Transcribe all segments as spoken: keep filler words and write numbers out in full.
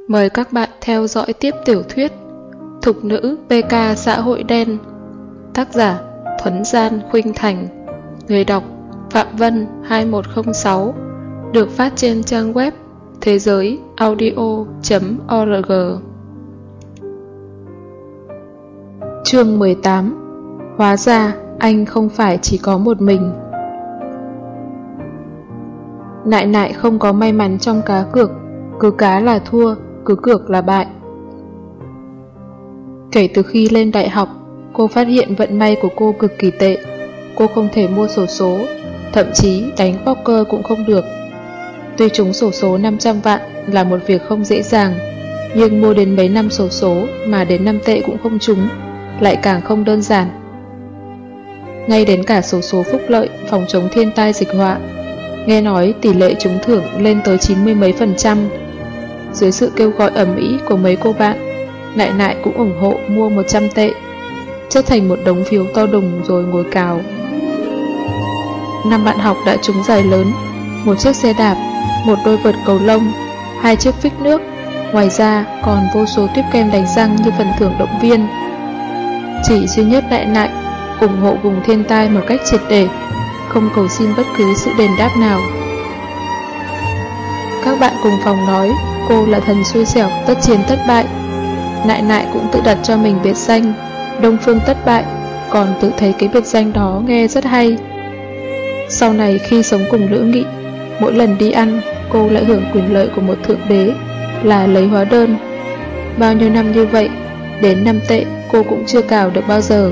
Mời các bạn theo dõi tiếp tiểu thuyết Thục nữ pê ca xã hội đen. Tác giả Thuấn Gian Khuynh Thành. Người đọc Phạm Vân hai một không sáu. Được phát trên trang web thế giới audio chấm org. Chương mười tám. Hóa ra anh không phải chỉ có một mình. Nại nại không có may mắn trong cá cược. Cứ cá là thua, cứ cược là bại. Kể từ khi lên đại học, cô phát hiện vận may của cô cực kỳ tệ. Cô không thể mua xổ số, thậm chí đánh poker cũng không được. Tuy trúng xổ số năm trăm vạn là một việc không dễ dàng, nhưng mua đến mấy năm xổ số mà đến năm tệ cũng không trúng, lại càng không đơn giản. Ngay đến cả xổ số phúc lợi phòng chống thiên tai dịch họa, nghe nói tỷ lệ trúng thưởng lên tới chín mươi mấy phần trăm. Dưới sự kêu gọi ầm ĩ của mấy cô bạn, Nại nại cũng ủng hộ mua một trăm tệ, chất thành một đống phiếu to đùng rồi ngồi cào. Năm bạn học đã trúng giải lớn, một chiếc xe đạp, một đôi vợt cầu lông, hai chiếc phích nước, ngoài ra còn vô số tuyếp kem đánh răng như phần thưởng động viên. Chỉ duy nhất Nại nại ủng hộ vùng thiên tai một cách triệt để, không cầu xin bất cứ sự đền đáp nào. Các bạn cùng phòng nói cô là thần xui xẻo tất chiến tất bại. Nại nại cũng tự đặt cho mình biệt danh Đông Phương Tất Bại, còn tự thấy cái biệt danh đó nghe rất hay. Sau này khi sống cùng Lữ Nghị, mỗi lần đi ăn cô lại hưởng quyền lợi của một thượng đế là lấy hóa đơn. Bao nhiêu năm như vậy, đến năm tệ cô cũng chưa cào được bao giờ.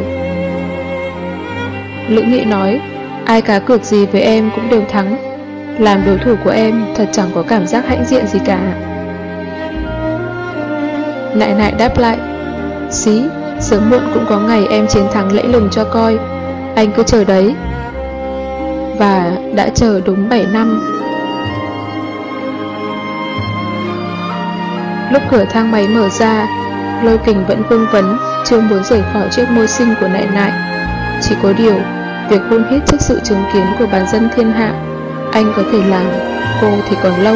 Lữ Nghị nói, ai cá cược gì với em cũng đều thắng, làm đối thủ của em thật chẳng có cảm giác hãnh diện gì cả. Nại nại đáp lại, xí, sớm muộn cũng có ngày em chiến thắng lẫy lừng cho coi, anh cứ chờ đấy. Và đã chờ đúng bảy năm. Lúc cửa thang máy mở ra, Lôi Kình vẫn vương vấn, chưa muốn rời khỏi chiếc môi xinh của Nại nại. Chỉ có điều, việc hôn hít trước sự chứng kiến của bản dân thiên hạ, anh có thể làm, cô thì còn lâu.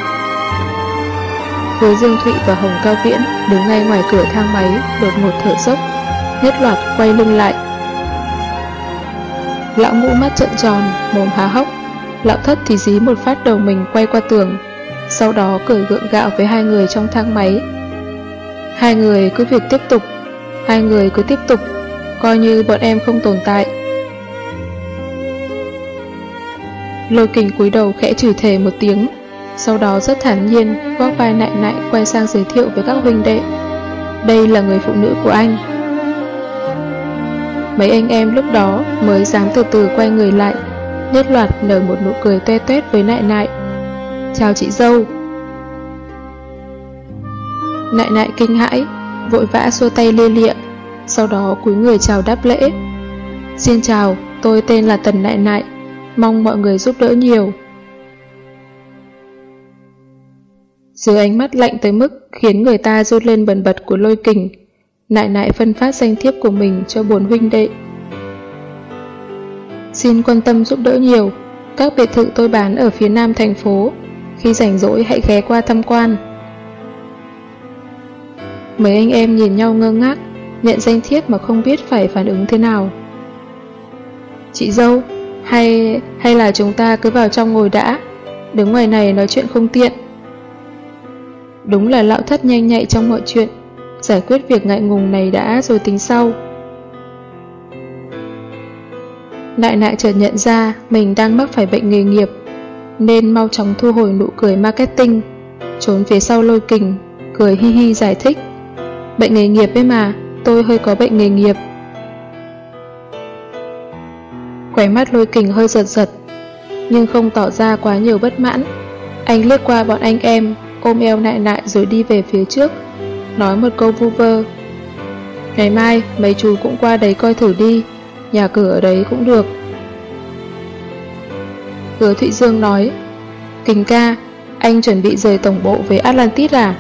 Hứa Dương Thụy và Hồng Cao Viễn đứng ngay ngoài cửa thang máy, đột ngột thở dốc, nhất loạt quay lưng lại. Lão Ngũ mắt trợn tròn, mồm há hốc. Lão Thất thì dí một phát đầu mình quay qua tường, sau đó cười gượng gạo với hai người trong thang máy. Hai người cứ việc tiếp tục, hai người cứ tiếp tục, coi như bọn em không tồn tại. Lôi Kình cúi đầu khẽ chửi thề một tiếng, sau đó rất thản nhiên vác vai Nại nại quay sang giới thiệu với các huynh đệ, đây là người phụ nữ của anh. Mấy anh em lúc đó mới dám từ từ quay người lại, nhất loạt nở một nụ cười toe toét với Nại nại. Chào chị dâu. Nại nại kinh hãi, vội vã xua tay lia lịa, sau đó cúi người chào đáp lễ. Xin chào, tôi tên là Tần Nại nại, mong mọi người giúp đỡ nhiều. Dưới ánh mắt lạnh tới mức khiến người ta run lên bần bật của Lôi Kình, Nại nại phân phát danh thiếp của mình cho bốn huynh đệ. Xin quan tâm giúp đỡ nhiều, các biệt thự tôi bán ở phía nam thành phố, khi rảnh rỗi hãy ghé qua tham quan. Mấy anh em nhìn nhau ngơ ngác, nhận danh thiếp mà không biết phải phản ứng thế nào. Chị dâu, hay hay là chúng ta cứ vào trong ngồi đã, đứng ngoài này nói chuyện không tiện. Đúng là Lão Thất nhanh nhạy trong mọi chuyện, giải quyết việc ngại ngùng này đã rồi tính sau. Nại nại chợt nhận ra mình đang mắc phải bệnh nghề nghiệp, nên mau chóng thu hồi nụ cười marketing, trốn phía sau Lôi Kình, cười hi hi giải thích. Bệnh nghề nghiệp ấy mà, tôi hơi có bệnh nghề nghiệp. Khóe mắt Lôi Kình hơi giật giật, nhưng không tỏ ra quá nhiều bất mãn. Anh liếc qua bọn anh em, ôm eo Nại nại rồi đi về phía trước, nói một câu vu vơ. Ngày mai mấy chú cũng qua đấy coi thử đi, nhà cửa ở đấy cũng được. Hứa Thụy Dương nói, Kình ca, anh chuẩn bị rời tổng bộ về Atlantis à?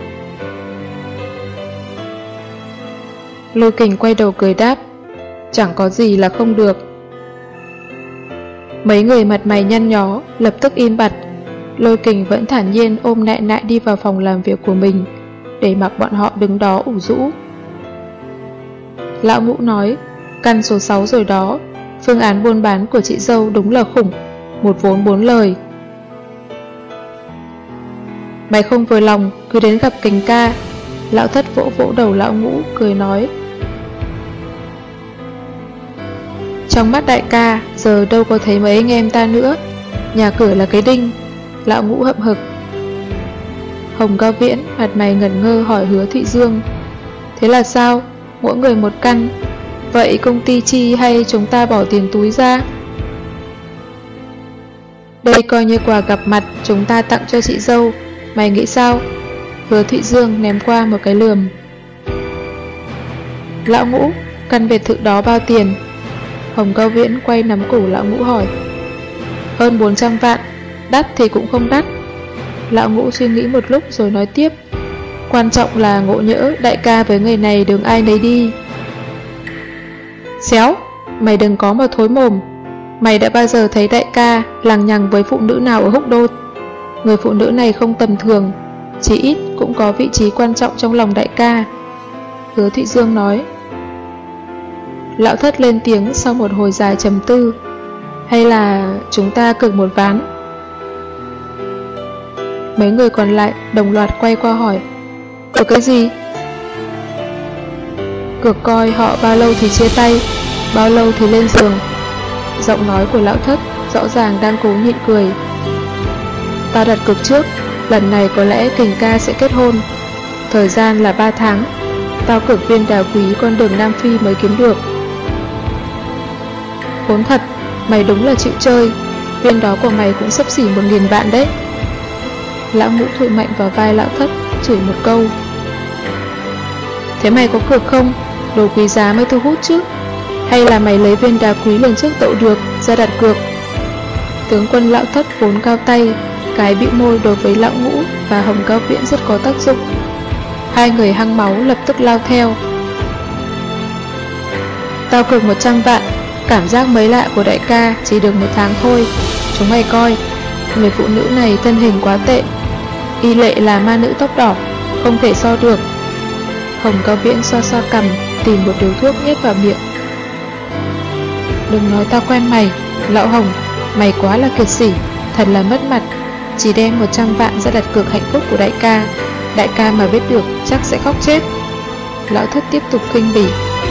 Lôi Kình quay đầu cười đáp, chẳng có gì là không được. Mấy người mặt mày nhăn nhó lập tức im bặt, Lôi Kình vẫn thản nhiên ôm Nại Nại đi vào phòng làm việc của mình, để mặc bọn họ đứng đó ủ rũ. Lão Ngũ nói, căn số sáu rồi đó, phương án buôn bán của chị dâu đúng là khủng, một vốn bốn lời. Mày không vừa lòng, cứ đến gặp Kình ca. Lão Thất vỗ vỗ đầu Lão Ngũ, cười nói. Trong mắt đại ca, giờ đâu có thấy mấy anh em ta nữa, nhà cửa là cái đinh. Lão Ngũ hậm hực. Hồng Cao Viễn mặt mày ngẩn ngơ hỏi Hứa Thụy Dương, thế là sao? Mỗi người một căn, vậy công ty chi hay chúng ta bỏ tiền túi ra? Đây coi như quà gặp mặt chúng ta tặng cho chị dâu, mày nghĩ sao? Hứa Thụy Dương ném qua một cái lườm. Lão Ngũ, căn biệt thự đó bao tiền? Hồng Cao Viễn quay nắm cổ Lão Ngũ hỏi. Hơn bốn trăm vạn, đắt thì cũng không đắt. Lão Ngũ suy nghĩ một lúc rồi nói tiếp. Quan trọng là ngộ nhỡ đại ca với người này đường ai nấy đi. Xéo, mày đừng có mà thối mồm. Mày đã bao giờ thấy đại ca lằng nhằng với phụ nữ nào ở Húc Đô? Người phụ nữ này không tầm thường, chỉ ít cũng có vị trí quan trọng trong lòng đại ca. Hứa Thụy Dương nói. Lão Thất lên tiếng sau một hồi dài trầm tư. Hay là chúng ta cược một ván? Mấy người còn lại đồng loạt quay qua hỏi. Cược cái gì? Cược coi họ bao lâu thì chia tay, bao lâu thì lên giường. Giọng nói của Lão Thất rõ ràng đang cố nhịn cười. Tao đặt cược trước, lần này có lẽ Kình ca sẽ kết hôn. Thời gian là ba tháng. Tao cược viên đá quý con đường Nam Phi mới kiếm được. Khốn thật, mày đúng là chịu chơi. Viên đó của mày cũng xấp xỉ một nghìn vạn đấy. Lão Ngũ thụi mạnh vào vai Lão Thất, chửi một câu. Thế mày có cược không? Đồ quý giá mới thu hút chứ. Hay là mày lấy viên đá quý lần trước tậu được ra đặt cược? Tướng quân Lão Thất vốn cao tay, cái bĩu môi đối với Lão Ngũ và Hồng Cao Viễn rất có tác dụng. Hai người hăng máu lập tức lao theo. Tao cược một trăm vạn. Cảm giác mới lạ của đại ca chỉ được một tháng thôi. Chúng mày coi, người phụ nữ này thân hình quá tệ. Y lệ là ma nữ tóc đỏ, không thể so được. Hồng Cao Viễn xoa xoa cằm, tìm một điếu thuốc nhét vào miệng. Đừng nói tao quen mày, Lão Hồng, mày quá là kiệt sỉ, thật là mất mặt. Chỉ đem một trăm vạn ra đặt cược hạnh phúc của đại ca. Đại ca mà biết được chắc sẽ khóc chết. Lão Thất tiếp tục khinh bỉ.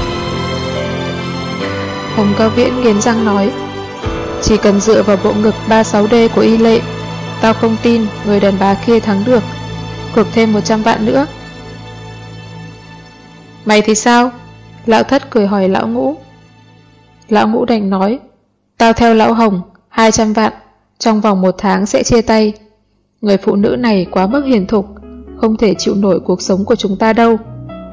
Hồng Cao Viễn nghiến răng nói. Chỉ cần dựa vào bộ ngực ba mươi sáu D của Y lệ, tao không tin người đàn bà kia thắng được. Cược thêm một trăm vạn nữa. Mày thì sao? Lão Thất cười hỏi Lão Ngũ. Lão Ngũ đành nói. Tao theo Lão Hồng, hai trăm vạn. Trong vòng một tháng sẽ chia tay. Người phụ nữ này quá mức hiền thục, không thể chịu nổi cuộc sống của chúng ta đâu.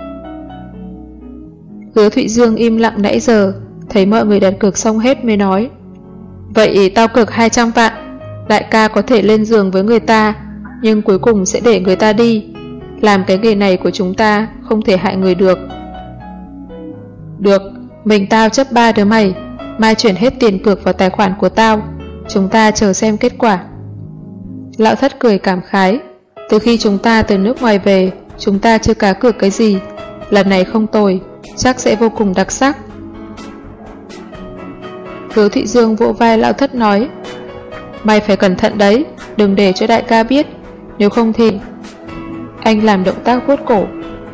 Hứa Thụy Dương im lặng nãy giờ, thấy mọi người đặt cược xong hết mới nói. Vậy tao cược hai trăm vạn. Đại ca có thể lên giường với người ta, nhưng cuối cùng sẽ để người ta đi. Làm cái nghề này của chúng ta không thể hại người được. Được, mình tao chấp ba đứa mày. Mai chuyển hết tiền cược vào tài khoản của tao. Chúng ta chờ xem kết quả. Lão Thất cười cảm khái. Từ khi chúng ta từ nước ngoài về, chúng ta chưa cá cược cái gì. Lần này không tồi, chắc sẽ vô cùng đặc sắc. Hứa Thụy Dương vỗ vai Lão Thất nói. Mày phải cẩn thận đấy, đừng để cho đại ca biết. Nếu không thì... Anh làm động tác vuốt cổ.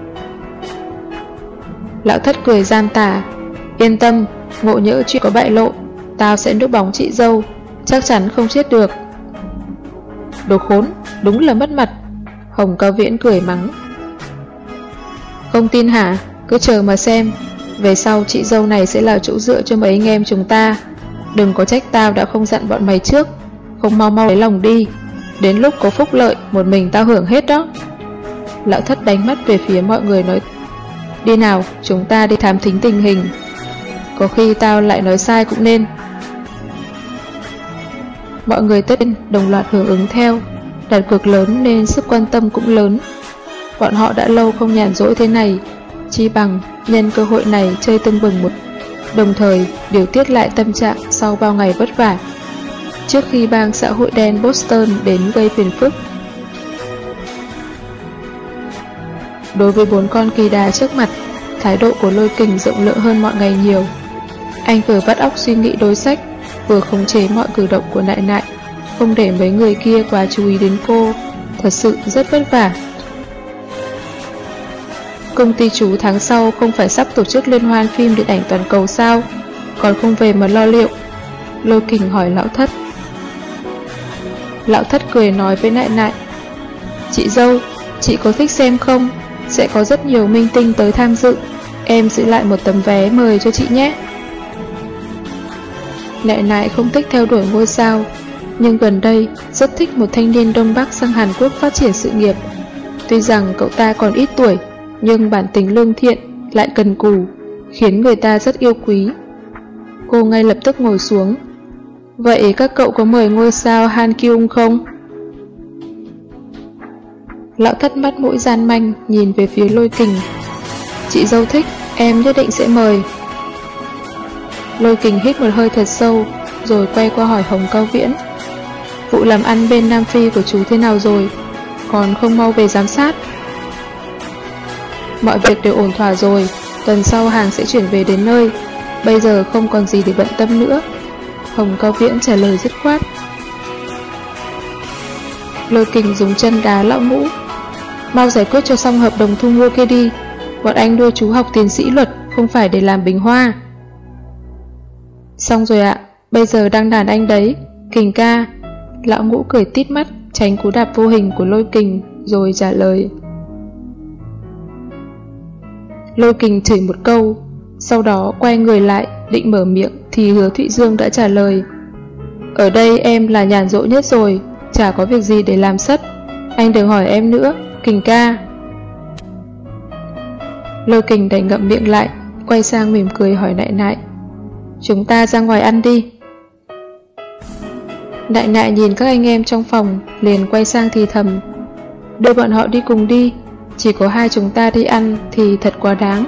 Lão Thất cười gian tà. Yên tâm, ngộ nhỡ chuyện có bại lộ, tao sẽ núp bóng chị dâu, chắc chắn không chết được. Đồ khốn, đúng là mất mặt. Hồng Cao Viễn cười mắng. Không tin hả? Cứ chờ mà xem. Về sau chị dâu này sẽ là chỗ dựa cho mấy anh em chúng ta. Đừng có trách tao đã không dặn bọn mày trước. Không mau mau lấy lòng đi. Đến lúc có phúc lợi, một mình tao hưởng hết đó. Lão Thất đánh mắt về phía mọi người nói. Đi nào, chúng ta đi thám thính tình hình. Có khi tao lại nói sai cũng nên. Mọi người tất nhiên đồng loạt hưởng ứng theo. Đặt cược lớn nên sức quan tâm cũng lớn. Bọn họ đã lâu không nhàn rỗi thế này, chi bằng nhân cơ hội này chơi tưng bừng một, đồng thời điều tiết lại tâm trạng sau bao ngày vất vả. trước khi bang xã hội đen Boston đến gây phiền phức. Đối với bốn con kỳ đà trước mặt, thái độ của Lôi Kình rộng lượng hơn mọi ngày nhiều. Anh vừa vắt óc suy nghĩ đối sách, vừa khống chế mọi cử động của Nại Nại, không để mấy người kia quá chú ý đến cô. Thật sự rất vất vả. Công ty chú tháng sau không phải sắp tổ chức liên hoan phim điện ảnh toàn cầu sao? Còn không về mà lo liệu? Lôi Kình hỏi lão thất. Lão thất cười nói với Nại Nại, chị dâu, chị có thích xem không? Sẽ có rất nhiều minh tinh tới tham dự. Em giữ lại một tấm vé mời cho chị nhé. Nại Nại không thích theo đuổi ngôi sao, nhưng gần đây rất thích một thanh niên Đông Bắc sang Hàn Quốc phát triển sự nghiệp. Tuy rằng cậu ta còn ít tuổi, nhưng bản tính lương thiện, lại cần cù, khiến người ta rất yêu quý. Cô ngay lập tức ngồi xuống. Vậy các cậu có mời ngôi sao Han Kyung không? Lão thất mắt mũi gian manh nhìn về phía Lôi Kình. Chị dâu thích, em nhất định sẽ mời. Lôi Kình hít một hơi thật sâu, rồi quay qua hỏi Hồng Cao Viễn. Vụ làm ăn bên Nam Phi của chú thế nào rồi? Còn không mau về giám sát? Mọi việc đều ổn thỏa rồi, tuần sau hàng sẽ chuyển về đến nơi. Bây giờ không còn gì để bận tâm nữa. Hồng Cao Viễn trả lời dứt khoát. Lôi Kình dùng chân đá lão ngũ. Mau giải quyết cho xong hợp đồng thu mua kia đi. Bọn anh đưa chú học tiến sĩ luật, không phải để làm bình hoa. Xong rồi ạ, bây giờ đang đàn anh đấy, Kình ca. Lão ngũ cười tít mắt, tránh cú đạp vô hình của Lôi Kình, rồi trả lời. Lôi Kình chửi một câu, sau đó quay người lại, định mở miệng thì Hứa Thụy Dương đã trả lời. Ở đây em là nhàn rỗi nhất rồi, chả có việc gì để làm sất. Anh đừng hỏi em nữa, Kình ca. Lôi Kình đành ngậm miệng lại, quay sang mỉm cười hỏi Nại Nại. Chúng ta ra ngoài ăn đi. Nại Nại nhìn các anh em trong phòng, liền quay sang thì thầm. Đưa bọn họ đi cùng đi, chỉ có hai chúng ta đi ăn thì thật quá đáng.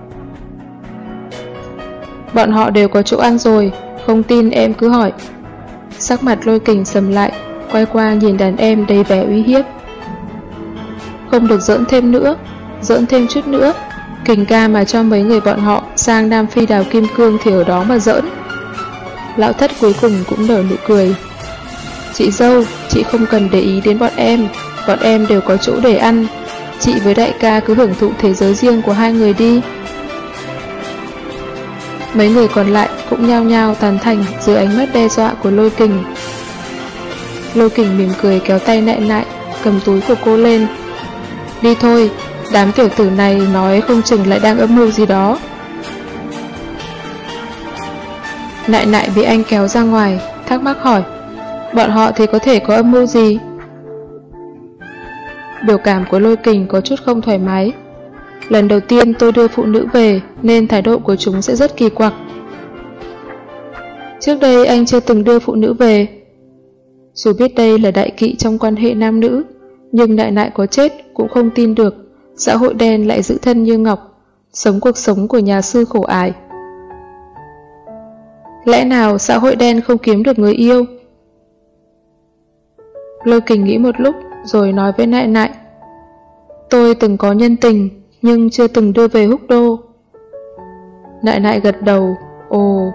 Bọn họ đều có chỗ ăn rồi, không tin em cứ hỏi. Sắc mặt Lôi Kình sầm lại, quay qua nhìn đàn em đầy vẻ uy hiếp. Không được giỡn thêm nữa, giỡn thêm chút nữa, Kình ca mà cho mấy người bọn họ sang Nam Phi đào kim cương thì ở đó mà giỡn. Lão thất cuối cùng cũng nở nụ cười. Chị dâu, chị không cần để ý đến bọn em, bọn em đều có chỗ để ăn. Chị với đại ca cứ hưởng thụ thế giới riêng của hai người đi. Mấy người còn lại cũng nhao nhao tán thành dưới ánh mắt đe dọa của Lôi Kình. Lôi Kình mỉm cười kéo tay Nại Nại, cầm túi của cô lên. Đi thôi, đám tiểu tử này nói không chừng lại đang âm mưu gì đó. Nại Nại bị anh kéo ra ngoài, thắc mắc hỏi. Bọn họ thì có thể có âm mưu gì? Biểu cảm của Lôi Kình có chút không thoải mái. Lần đầu tiên tôi đưa phụ nữ về, nên thái độ của chúng sẽ rất kỳ quặc. Trước đây anh chưa từng đưa phụ nữ về. Dù biết đây là đại kỵ trong quan hệ nam nữ, nhưng Nại Nại có chết cũng không tin được xã hội đen lại giữ thân như ngọc, sống cuộc sống của nhà sư khổ ải. Lẽ nào xã hội đen không kiếm được người yêu? Lôi Kình nghĩ một lúc rồi nói với Nại Nại. Tôi từng có nhân tình, nhưng chưa từng đưa về Húc Đô. Nại Nại gật đầu. Ồ.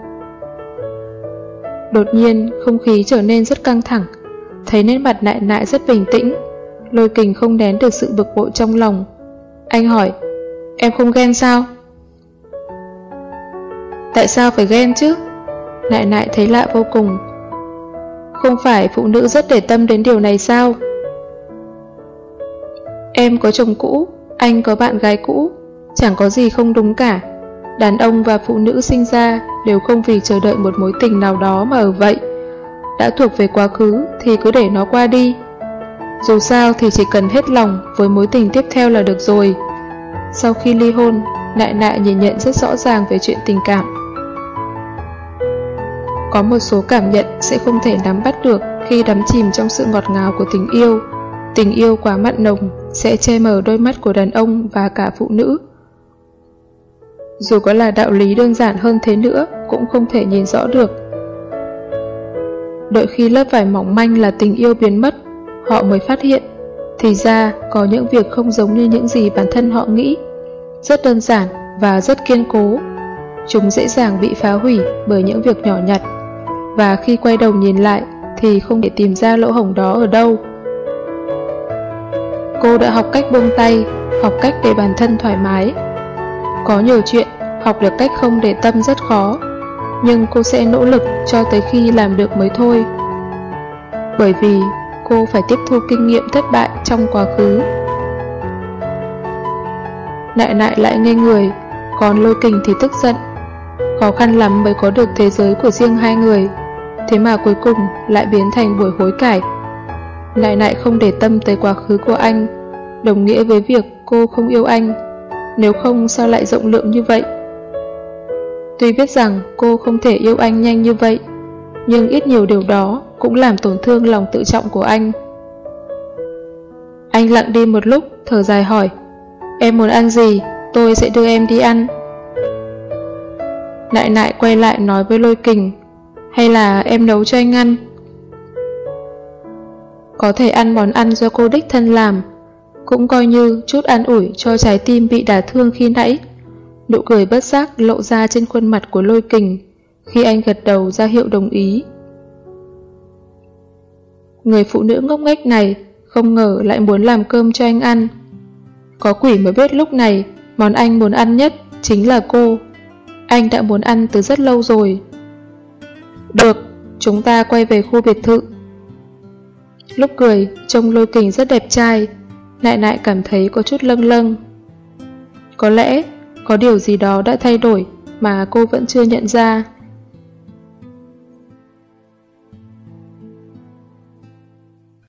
Đột nhiên không khí trở nên rất căng thẳng. Thấy nét mặt Nại Nại rất bình tĩnh, Lôi Kình không nén được sự bực bội trong lòng. Anh hỏi, em không ghen sao? Tại sao phải ghen chứ? Nại Nại thấy lạ vô cùng. Không phải phụ nữ rất để tâm đến điều này sao? Em có chồng cũ, anh có bạn gái cũ, chẳng có gì không đúng cả. Đàn ông và phụ nữ sinh ra đều không vì chờ đợi một mối tình nào đó mà ở vậy. Đã thuộc về quá khứ thì cứ để nó qua đi. Dù sao thì chỉ cần hết lòng với mối tình tiếp theo là được rồi. Sau khi ly hôn, Nại Nại nhìn nhận rất rõ ràng về chuyện tình cảm. Có một số cảm nhận sẽ không thể nắm bắt được khi đắm chìm trong sự ngọt ngào của tình yêu. Tình yêu quá mặn nồng sẽ che mờ đôi mắt của đàn ông và cả phụ nữ. Dù có là đạo lý đơn giản hơn thế nữa cũng không thể nhìn rõ được. Đợi khi lớp vải mỏng manh là tình yêu biến mất, họ mới phát hiện, thì ra có những việc không giống như những gì bản thân họ nghĩ, rất đơn giản và rất kiên cố. Chúng dễ dàng bị phá hủy bởi những việc nhỏ nhặt, và khi quay đầu nhìn lại thì không thể tìm ra lỗ hổng đó ở đâu. Cô đã học cách buông tay, học cách để bản thân thoải mái. Có nhiều chuyện học được cách không để tâm rất khó, nhưng cô sẽ nỗ lực cho tới khi làm được mới thôi. Bởi vì cô phải tiếp thu kinh nghiệm thất bại trong quá khứ. Nại nại lại ngây người, còn Lôi Kình thì tức giận. Khó khăn lắm mới có được thế giới của riêng hai người, thế mà cuối cùng lại biến thành buổi hối cải. Nại nại không để tâm tới quá khứ của anh, đồng nghĩa với việc cô không yêu anh. Nếu không sao lại rộng lượng như vậy? Tuy biết rằng cô không thể yêu anh nhanh như vậy, nhưng ít nhiều điều đó cũng làm tổn thương lòng tự trọng của anh. Anh lặng đi một lúc, thở dài hỏi, em muốn ăn gì? Tôi sẽ đưa em đi ăn. Nại nại quay lại nói với Lôi Kình, hay là em nấu cho anh ăn? Có thể ăn món ăn do cô đích thân làm, cũng coi như chút an ủi cho trái tim bị đả thương khi nãy. Nụ cười bất giác lộ ra trên khuôn mặt của Lôi Kình khi anh gật đầu ra hiệu đồng ý. Người phụ nữ ngốc nghếch này không ngờ lại muốn làm cơm cho anh ăn. Có quỷ mới biết lúc này món anh muốn ăn nhất chính là cô. Anh đã muốn ăn từ rất lâu rồi. Được, chúng ta quay về khu biệt thự. Lúc cười, trông Lôi Kình rất đẹp trai. Nại nại cảm thấy có chút lâng lâng. Có lẽ có điều gì đó đã thay đổi mà cô vẫn chưa nhận ra.